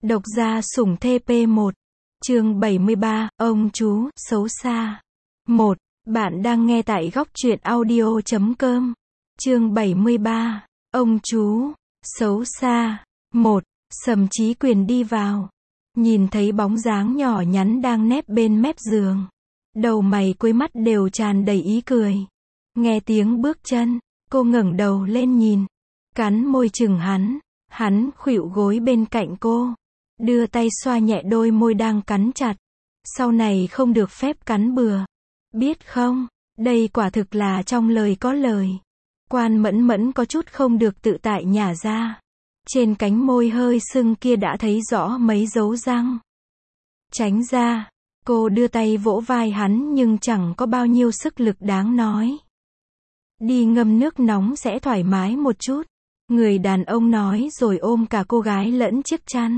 Độc gia sủng TP1. Chương 73, ông chú xấu xa. 1. Bạn đang nghe tại góc truyện audio.com. Chương 73, ông chú xấu xa. 1. Sầm Chí Quyền đi vào, nhìn thấy bóng dáng nhỏ nhắn đang nép bên mép giường. Đầu mày cuối mắt đều tràn đầy ý cười. Nghe tiếng bước chân, cô ngẩng đầu lên nhìn, cắn môi chừng hắn khuỵu gối bên cạnh cô, đưa tay xoa nhẹ đôi môi đang cắn chặt. Sau này không được phép cắn bừa, biết không? Đây quả thực là trong lời có lời. Quan Mẫn Mẫn có chút không được tự tại nhả ra. Trên cánh môi hơi sưng kia đã thấy rõ mấy dấu răng. Tránh ra, cô đưa tay vỗ vai hắn nhưng chẳng có bao nhiêu sức lực đáng nói. Đi ngâm nước nóng sẽ thoải mái một chút, người đàn ông nói rồi ôm cả cô gái lẫn chiếc chăn.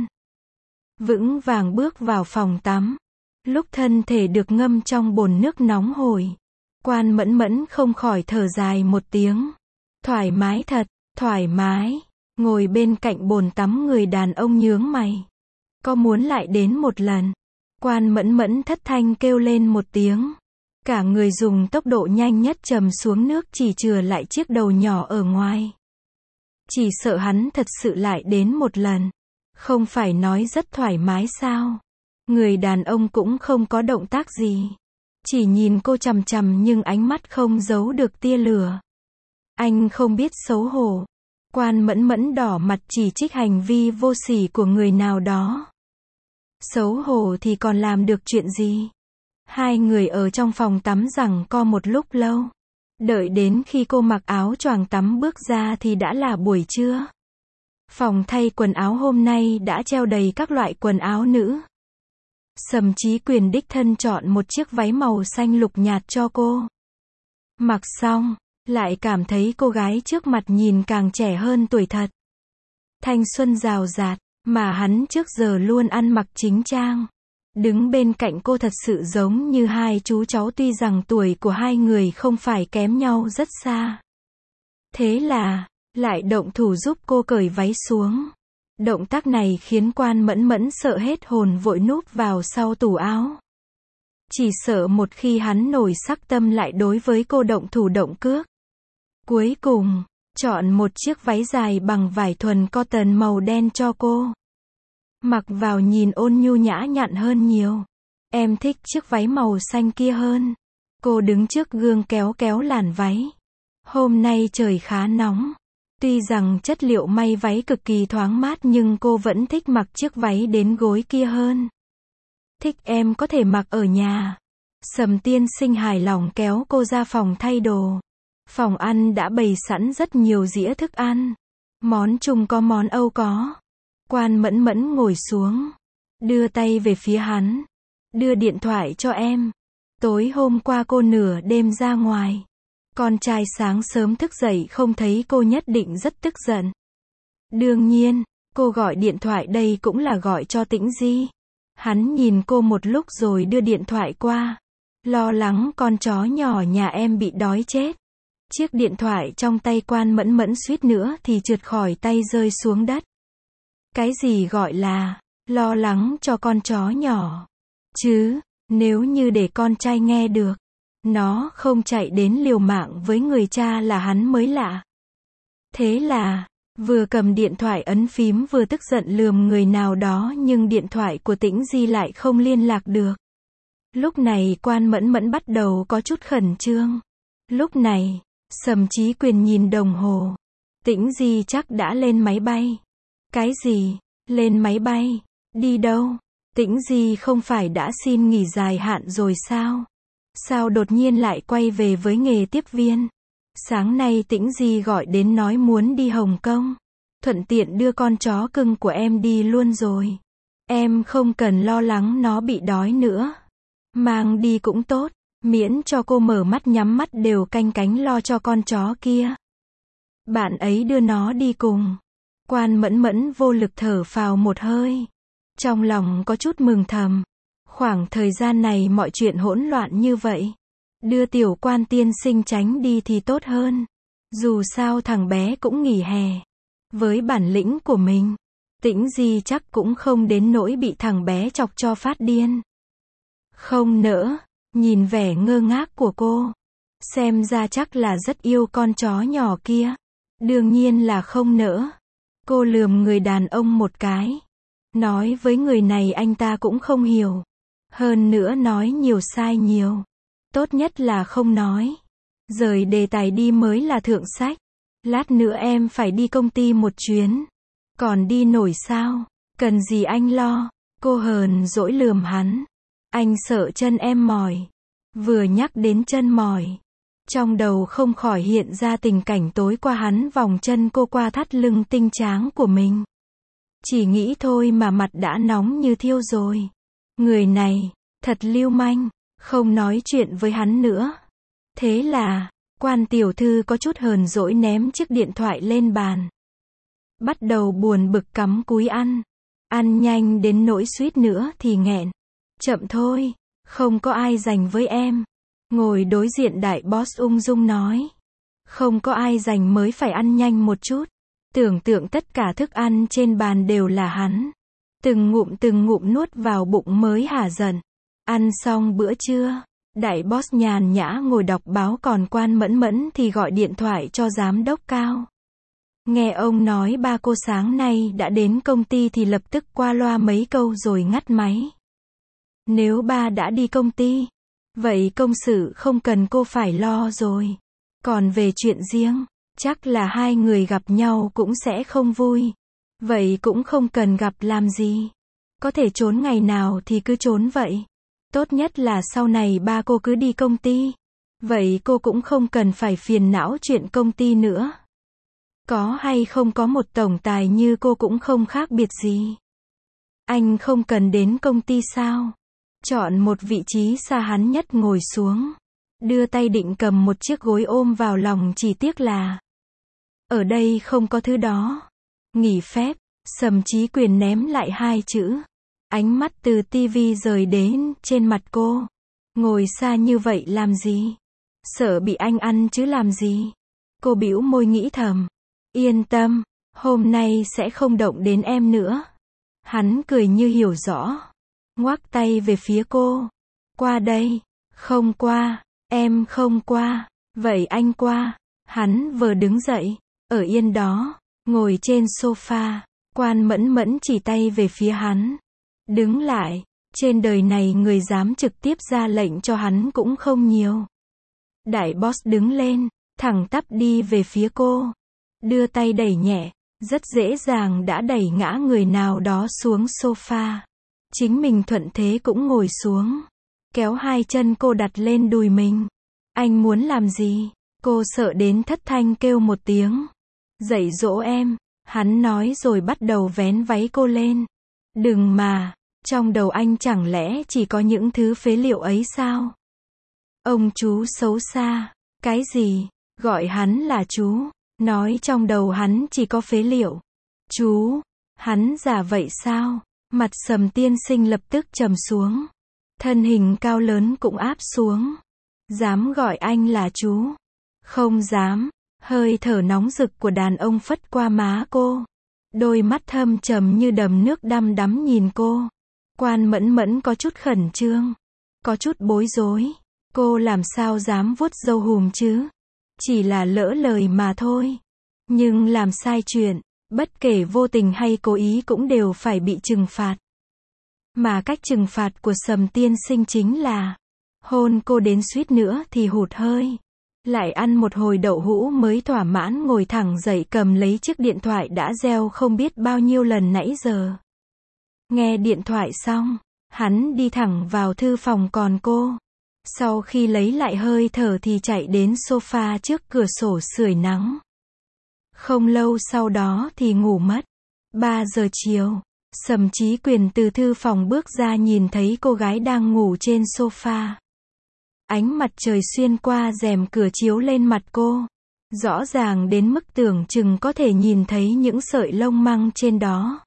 Vững vàng bước vào phòng tắm. Lúc thân thể được ngâm trong bồn nước nóng hổi, Quan Mẫn Mẫn không khỏi thở dài một tiếng. Thoải mái thật, thoải mái. Ngồi bên cạnh bồn tắm, người đàn ông nhướng mày. Có muốn lại đến một lần? Quan Mẫn Mẫn thất thanh kêu lên một tiếng. Cả người dùng tốc độ nhanh nhất trầm xuống nước, chỉ chừa lại chiếc đầu nhỏ ở ngoài. Chỉ sợ hắn thật sự lại đến một lần. Không phải nói rất thoải mái sao? Người đàn ông cũng không có động tác gì, chỉ nhìn cô chằm chằm nhưng ánh mắt không giấu được tia lửa. Anh không biết xấu hổ. Quan Mẫn Mẫn đỏ mặt chỉ trích hành vi vô sỉ của người nào đó. Xấu hổ thì còn làm được chuyện gì? Hai người ở trong phòng tắm giằng co một lúc lâu. Đợi đến khi cô mặc áo choàng tắm bước ra thì đã là buổi trưa. Phòng thay quần áo hôm nay đã treo đầy các loại quần áo nữ. Sầm Chí Quyền đích thân chọn một chiếc váy màu xanh lục nhạt cho cô. Mặc xong, lại cảm thấy cô gái trước mặt nhìn càng trẻ hơn tuổi thật. Thanh xuân rào rạt, mà hắn trước giờ luôn ăn mặc chính trang. Đứng bên cạnh cô thật sự giống như hai chú cháu, tuy rằng tuổi của hai người không phải kém nhau rất xa. Thế là, lại động thủ giúp cô cởi váy xuống. Động tác này khiến Quan Mẫn Mẫn sợ hết hồn, vội núp vào sau tủ áo. Chỉ sợ một khi hắn nổi sắc tâm lại đối với cô động thủ động cước. Cuối cùng, chọn một chiếc váy dài bằng vải thuần cotton màu đen cho cô. Mặc vào nhìn ôn nhu nhã nhặn hơn nhiều. Em thích chiếc váy màu xanh kia hơn. Cô đứng trước gương kéo kéo làn váy. Hôm nay trời khá nóng. Tuy rằng chất liệu may váy cực kỳ thoáng mát nhưng cô vẫn thích mặc chiếc váy đến gối kia hơn. Thích, em có thể mặc ở nhà. Sầm tiên sinh hài lòng kéo cô ra phòng thay đồ. Phòng ăn đã bày sẵn rất nhiều dĩa thức ăn. Món Trung có, món Âu có. Quan Mẫn Mẫn ngồi xuống, đưa tay về phía hắn. Đưa điện thoại cho em. Tối hôm qua cô nửa đêm ra ngoài. Con trai sáng sớm thức dậy không thấy cô nhất định rất tức giận. Đương nhiên, cô gọi điện thoại đây cũng là gọi cho Tĩnh Di. Hắn nhìn cô một lúc rồi đưa điện thoại qua. Lo lắng con chó nhỏ nhà em bị đói chết. Chiếc điện thoại trong tay Quan Mẫn Mẫn suýt nữa thì trượt khỏi tay rơi xuống đất. Cái gì gọi là lo lắng cho con chó nhỏ? Chứ, nếu như để con trai nghe được, nó không chạy đến liều mạng với người cha là hắn mới lạ. Thế là, vừa cầm điện thoại ấn phím vừa tức giận lườm người nào đó nhưng điện thoại của Tĩnh Di lại không liên lạc được. Lúc này Quan Mẫn Mẫn bắt đầu có chút khẩn trương. Lúc này, Sầm Chí Quyền nhìn đồng hồ. Tĩnh Di chắc đã lên máy bay. Cái gì? Lên máy bay? Đi đâu? Tĩnh Di không phải đã xin nghỉ dài hạn rồi sao? Sao đột nhiên lại quay về với nghề tiếp viên? Sáng nay Tĩnh Di gọi đến nói muốn đi Hồng Kông. Thuận tiện đưa con chó cưng của em đi luôn rồi. Em không cần lo lắng nó bị đói nữa. Mang đi cũng tốt, miễn cho cô mở mắt nhắm mắt đều canh cánh lo cho con chó kia. Bạn ấy đưa nó đi cùng. Quan Mẫn Mẫn vô lực thở phào một hơi. Trong lòng có chút mừng thầm. Khoảng thời gian này mọi chuyện hỗn loạn như vậy. Đưa tiểu Quan tiên sinh tránh đi thì tốt hơn. Dù sao thằng bé cũng nghỉ hè. Với bản lĩnh của mình, Tĩnh Di chắc cũng không đến nỗi bị thằng bé chọc cho phát điên. Không nỡ, nhìn vẻ ngơ ngác của cô. Xem ra chắc là rất yêu con chó nhỏ kia. Đương nhiên là không nỡ. Cô lườm người đàn ông một cái. Nói với người này anh ta cũng không hiểu. Hơn nữa nói nhiều sai nhiều. Tốt nhất là không nói. Rời đề tài đi mới là thượng sách. Lát nữa em phải đi công ty một chuyến. Còn đi nổi sao? Cần gì anh lo? Cô hờn dỗi lườm hắn. Anh sợ chân em mỏi. Vừa nhắc đến chân mỏi, trong đầu không khỏi hiện ra tình cảnh tối qua hắn vòng chân cô qua thắt lưng tinh tráng của mình. Chỉ nghĩ thôi mà mặt đã nóng như thiêu rồi. Người này, thật lưu manh, không nói chuyện với hắn nữa. Thế là, Quan tiểu thư có chút hờn dỗi ném chiếc điện thoại lên bàn. Bắt đầu buồn bực cắm cúi ăn. Ăn nhanh đến nỗi suýt nữa thì nghẹn. Chậm thôi, không có ai dành với em. Ngồi đối diện đại boss ung dung nói. Không có ai dành mới phải ăn nhanh một chút. Tưởng tượng tất cả thức ăn trên bàn đều là hắn. Từng ngụm nuốt vào bụng mới hả giận. Ăn xong bữa trưa, đại boss nhàn nhã ngồi đọc báo, còn Quan Mẫn Mẫn thì gọi điện thoại cho giám đốc Cao. Nghe ông nói ba cô sáng nay đã đến công ty thì lập tức qua loa mấy câu rồi ngắt máy. Nếu ba đã đi công ty, vậy công sự không cần cô phải lo rồi. Còn về chuyện riêng, chắc là hai người gặp nhau cũng sẽ không vui. Vậy cũng không cần gặp làm gì. Có thể trốn ngày nào thì cứ trốn vậy. Tốt nhất là sau này ba cô cứ đi công ty. Vậy cô cũng không cần phải phiền não chuyện công ty nữa. Có hay không có một tổng tài như cô cũng không khác biệt gì. Anh không cần đến công ty sao? Chọn một vị trí xa hắn nhất ngồi xuống. Đưa tay định cầm một chiếc gối ôm vào lòng, chỉ tiếc là ở đây không có thứ đó. Nghỉ phép, Sầm Chí Quyền ném lại hai chữ. Ánh mắt từ tivi rời đến trên mặt cô. Ngồi xa như vậy làm gì? Sợ bị anh ăn chứ làm gì? Cô bĩu môi nghĩ thầm. Yên tâm, hôm nay sẽ không động đến em nữa. Hắn cười như hiểu rõ. Ngoắc tay về phía cô. Qua đây. Không qua. Em không qua. Vậy anh qua. Hắn vừa đứng dậy. Ở yên đó. Ngồi trên sofa. Quan Mẫn Mẫn chỉ tay về phía hắn. Đứng lại. Trên đời này người dám trực tiếp ra lệnh cho hắn cũng không nhiều. Đại boss đứng lên. Thẳng tắp đi về phía cô. Đưa tay đẩy nhẹ. Rất dễ dàng đã đẩy ngã người nào đó xuống sofa. Chính mình thuận thế cũng ngồi xuống. Kéo hai chân cô đặt lên đùi mình. Anh muốn làm gì? Cô sợ đến thất thanh kêu một tiếng. Dạy dỗ em. Hắn nói rồi bắt đầu vén váy cô lên. Đừng mà. Trong đầu anh chẳng lẽ chỉ có những thứ phế liệu ấy sao? Ông chú xấu xa. Cái gì? Gọi hắn là chú. Nói trong đầu hắn chỉ có phế liệu. Chú. Hắn giả vậy sao? Mặt Sầm tiên sinh lập tức trầm xuống. Thân hình cao lớn cũng áp xuống. Dám gọi anh là chú? Không dám. Hơi thở nóng rực của đàn ông phất qua má cô. Đôi mắt thâm trầm như đầm nước đăm đắm nhìn cô. Quan Mẫn Mẫn có chút khẩn trương. Có chút bối rối. Cô làm sao dám vuốt râu hùm chứ? Chỉ là lỡ lời mà thôi. Nhưng làm sai chuyện, bất kể vô tình hay cố ý cũng đều phải bị trừng phạt. Mà cách trừng phạt của Sầm tiên sinh chính là hôn cô đến suýt nữa thì hụt hơi. Lại ăn một hồi đậu hũ mới thỏa mãn ngồi thẳng dậy cầm lấy chiếc điện thoại đã reo không biết bao nhiêu lần nãy giờ. Nghe điện thoại xong, hắn đi thẳng vào thư phòng, còn cô, sau khi lấy lại hơi thở thì chạy đến sofa trước cửa sổ sưởi nắng. Không lâu sau đó thì ngủ mất. 3 giờ chiều, Sầm Chí Quyền từ thư phòng bước ra, nhìn thấy cô gái đang ngủ trên sofa. Ánh mặt trời xuyên qua rèm cửa chiếu lên mặt cô. Rõ ràng đến mức tưởng chừng có thể nhìn thấy những sợi lông măng trên đó.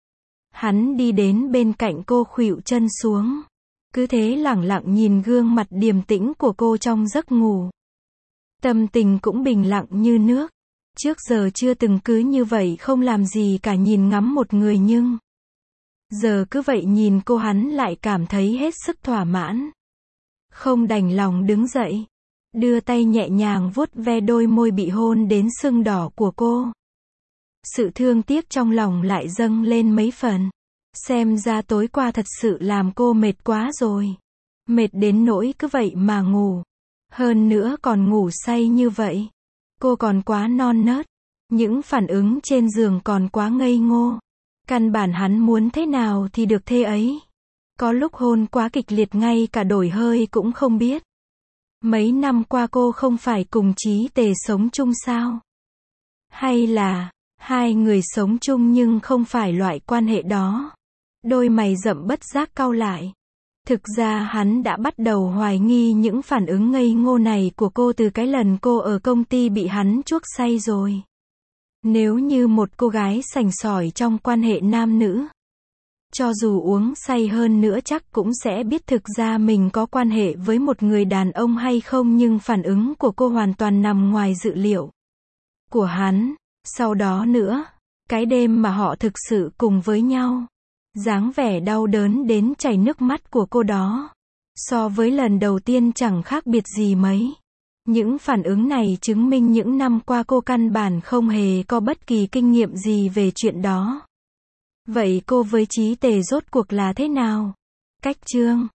Hắn đi đến bên cạnh cô, khuỵu chân xuống. Cứ thế lẳng lặng nhìn gương mặt điềm tĩnh của cô trong giấc ngủ. Tâm tình cũng bình lặng như nước. Trước giờ chưa từng cứ như vậy không làm gì cả nhìn ngắm một người nhưng giờ cứ vậy nhìn cô hắn lại cảm thấy hết sức thỏa mãn. Không đành lòng đứng dậy, đưa tay nhẹ nhàng vuốt ve đôi môi bị hôn đến sưng đỏ của cô. Sự thương tiếc trong lòng lại dâng lên mấy phần. Xem ra tối qua thật sự làm cô mệt quá rồi. Mệt đến nỗi cứ vậy mà ngủ. Hơn nữa còn ngủ say như vậy. Cô còn quá non nớt. Những phản ứng trên giường còn quá ngây ngô. Căn bản hắn muốn thế nào thì được thế ấy. Có lúc hôn quá kịch liệt ngay cả đổi hơi cũng không biết. Mấy năm qua cô không phải cùng Chí Tề sống chung sao? Hay là hai người sống chung nhưng không phải loại quan hệ đó? Đôi mày rậm bất giác cau lại. Thực ra hắn đã bắt đầu hoài nghi những phản ứng ngây ngô này của cô từ cái lần cô ở công ty bị hắn chuốc say rồi. Nếu như một cô gái sành sỏi trong quan hệ nam nữ, cho dù uống say hơn nữa chắc cũng sẽ biết thực ra mình có quan hệ với một người đàn ông hay không, nhưng phản ứng của cô hoàn toàn nằm ngoài dự liệu của hắn. Sau đó nữa, cái đêm mà họ thực sự cùng với nhau, dáng vẻ đau đớn đến chảy nước mắt của cô đó, so với lần đầu tiên chẳng khác biệt gì mấy. Những phản ứng này chứng minh những năm qua cô căn bản không hề có bất kỳ kinh nghiệm gì về chuyện đó. Vậy cô với Chí Tề rốt cuộc là thế nào? Cách chương